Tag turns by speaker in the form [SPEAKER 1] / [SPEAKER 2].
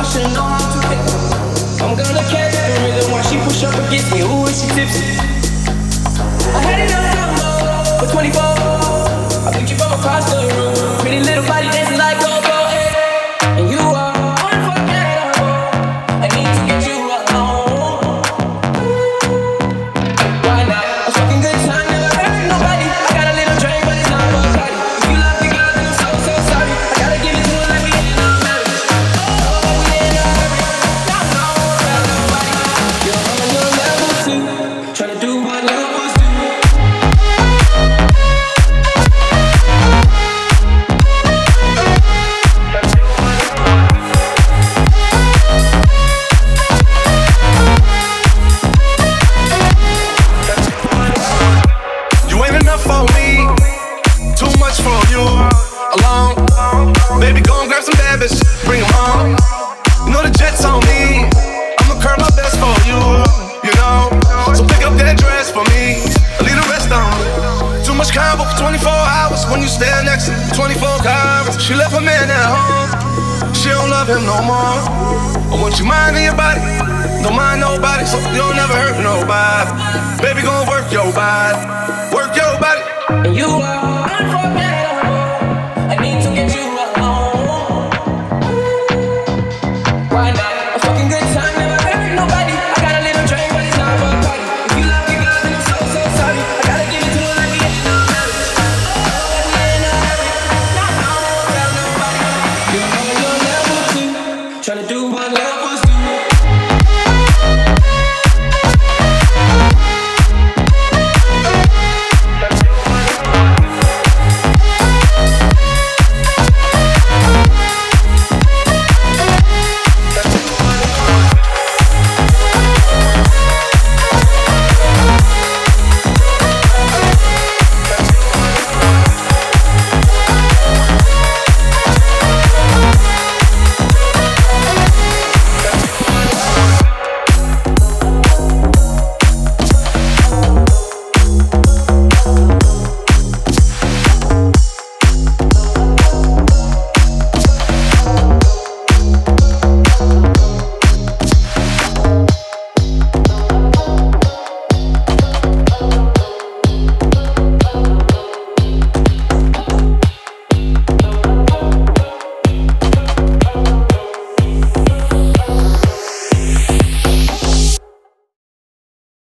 [SPEAKER 1] should know how to pick. I'm gonna catch the rhythm while she push up against me. Ooh, is she tipsy? I had enough time for 24. I picked you from across the room. Pretty little body dancing like go-go, hey. And you are unforgettable. I need to get you alone. Why not? I'm fucking good time, never hurt nobody. I got a little drink, but it's not for a party. If you love the girl, then I'm so, so sorry. I gotta give it to her like we in a marriage. Oh, we in a hurry. Now I know about nobody. You're on your level too. Tryna do what lovers do.
[SPEAKER 2] You ain't enough for me, too much for you. Alone, baby, go and grab some bad bitches, bring 'em home. You know the jet's on me, I'ma curl my best for you, you know. So pick up that dress for me, leave the rest on me. Too much combo for 24 hours when you stand next to 24 hours. She left her man at home, she don't love him no more. I want you minding your body, don't mind nobody, so you don't never hurt nobody. Baby, gon' work your body, work your body.
[SPEAKER 1] And you are unforgettable.